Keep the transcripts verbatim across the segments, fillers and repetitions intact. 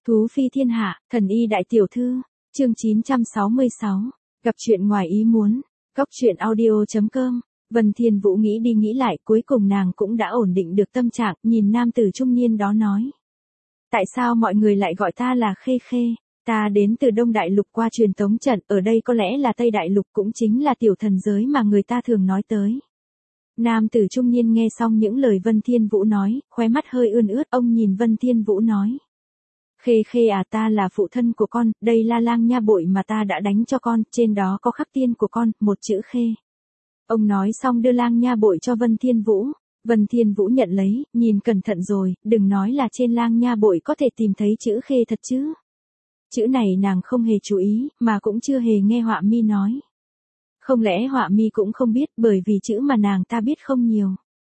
Thú phi thiên hạ, thần y đại tiểu thư, chương chín trăm sáu mươi sáu, gặp chuyện ngoài ý muốn, góc chuyện audio chấm com. Vân Thiên Vũ nghĩ đi nghĩ lại, cuối cùng nàng cũng đã ổn định được tâm trạng, nhìn nam tử trung niên đó nói. Tại sao mọi người lại gọi ta là Khê Khê? Ta đến từ Đông Đại Lục qua truyền tống trận, ở đây có lẽ là Tây Đại Lục, cũng chính là tiểu thần giới mà người ta thường nói tới. Nam tử trung niên nghe xong những lời Vân Thiên Vũ nói, khóe mắt hơi ươn ướt, ông nhìn Vân Thiên Vũ nói. Khê Khê à, ta là phụ thân của con, đây là lang nha bội mà ta đã đánh cho con, trên đó có khắc tiên của con, một chữ Khê. Ông nói xong đưa lang nha bội cho Vân Thiên Vũ. Vân Thiên Vũ nhận lấy, nhìn cẩn thận rồi, đừng nói là trên lang nha bội có thể tìm thấy chữ Khê thật chứ. Chữ này nàng không hề chú ý, mà cũng chưa hề nghe Họa Mi nói. Không lẽ Họa Mi cũng không biết, bởi vì chữ mà nàng ta biết không nhiều.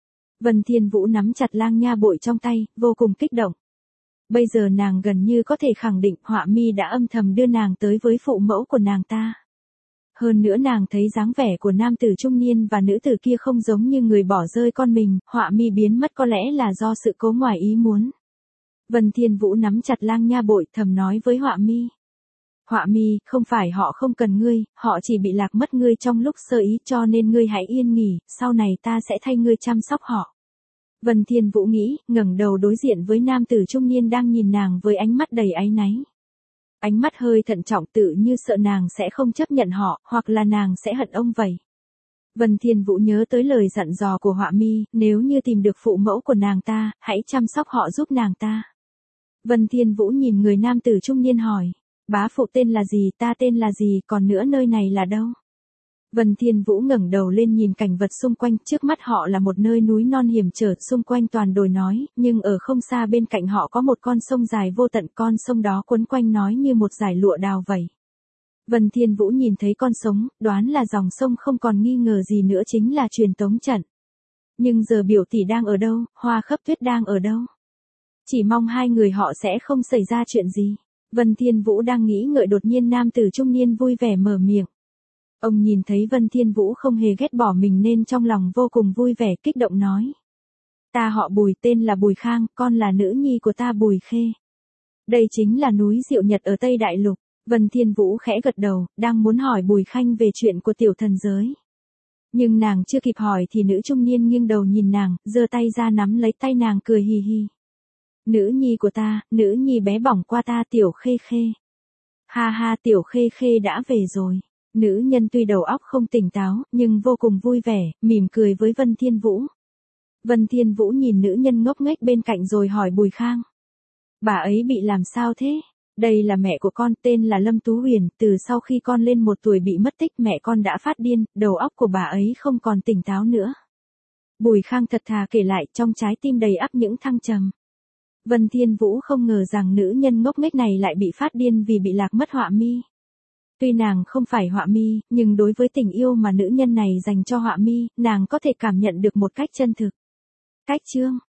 Vân Thiên Vũ nắm chặt lang nha bội trong tay, vô cùng kích động. Bây giờ nàng gần như có thể khẳng định Họa Mi đã âm thầm đưa nàng tới với phụ mẫu của nàng ta. Hơn nữa nàng thấy dáng vẻ của nam tử trung niên và nữ tử kia không giống như người bỏ rơi con mình, Họa Mi biến mất có lẽ là do sự cố ngoài ý muốn. Vân Thiên Vũ nắm chặt lang nha bội, thầm nói với Họa Mi. Họa Mi, không phải họ không cần ngươi, họ chỉ bị lạc mất ngươi trong lúc sơ ý, cho nên ngươi hãy yên nghỉ, sau này ta sẽ thay ngươi chăm sóc họ. Vân Thiên Vũ nghĩ, ngẩng đầu đối diện với nam tử trung niên đang nhìn nàng với ánh mắt đầy áy náy. Ánh mắt hơi thận trọng, tự như sợ nàng sẽ không chấp nhận họ, hoặc là nàng sẽ hận ông vậy. Vân Thiên Vũ nhớ tới lời dặn dò của Họa Mi, nếu như tìm được phụ mẫu của nàng ta, hãy chăm sóc họ giúp nàng ta. Vân Thiên Vũ nhìn người nam tử trung niên hỏi, bá phụ tên là gì, ta tên là gì, còn nữa nơi này là đâu? Vân Thiên Vũ ngẩng đầu lên nhìn cảnh vật xung quanh, trước mắt họ là một nơi núi non hiểm trở, xung quanh toàn đồi nói, nhưng ở không xa bên cạnh họ có một con sông dài vô tận, con sông đó quấn quanh nói như một dải lụa đào vậy. Vân Thiên Vũ nhìn thấy con sông, đoán là dòng sông không còn nghi ngờ gì nữa chính là truyền tống trận. Nhưng giờ biểu tỷ đang ở đâu, Hoa Khấp Tuyết đang ở đâu? Chỉ mong hai người họ sẽ không xảy ra chuyện gì. Vân Thiên Vũ đang nghĩ ngợi, đột nhiên nam tử trung niên vui vẻ mở miệng. Ông nhìn thấy Vân Thiên Vũ không hề ghét bỏ mình nên trong lòng vô cùng vui vẻ, kích động nói. Ta họ Bùi, tên là Bùi Khang, con là nữ nhi của ta Bùi Khê. Đây chính là núi Diệu Nhật ở Tây Đại Lục. Vân Thiên Vũ khẽ gật đầu, đang muốn hỏi Bùi Khanh về chuyện của tiểu thần giới. Nhưng nàng chưa kịp hỏi thì nữ trung niên nghiêng đầu nhìn nàng, giơ tay ra nắm lấy tay nàng cười hì hì. Nữ nhi của ta, nữ nhi bé bỏng qua ta Tiểu Khê Khê. Ha ha, Tiểu Khê Khê đã về rồi. Nữ nhân tuy đầu óc không tỉnh táo, nhưng vô cùng vui vẻ, mỉm cười với Vân Thiên Vũ. Vân Thiên Vũ nhìn nữ nhân ngốc nghếch bên cạnh rồi hỏi Bùi Khang. Bà ấy bị làm sao thế? Đây là mẹ của con, tên là Lâm Tú Huyền, từ sau khi con lên một tuổi bị mất tích mẹ con đã phát điên, đầu óc của bà ấy không còn tỉnh táo nữa. Bùi Khang thật thà kể lại, trong trái tim đầy ắp những thăng trầm. Vân Thiên Vũ không ngờ rằng nữ nhân ngốc nghếch này lại bị phát điên vì bị lạc mất Họa Mi. Tuy nàng không phải Họa Mi, nhưng đối với tình yêu mà nữ nhân này dành cho Họa Mi, nàng có thể cảm nhận được một cách chân thực. Cách chương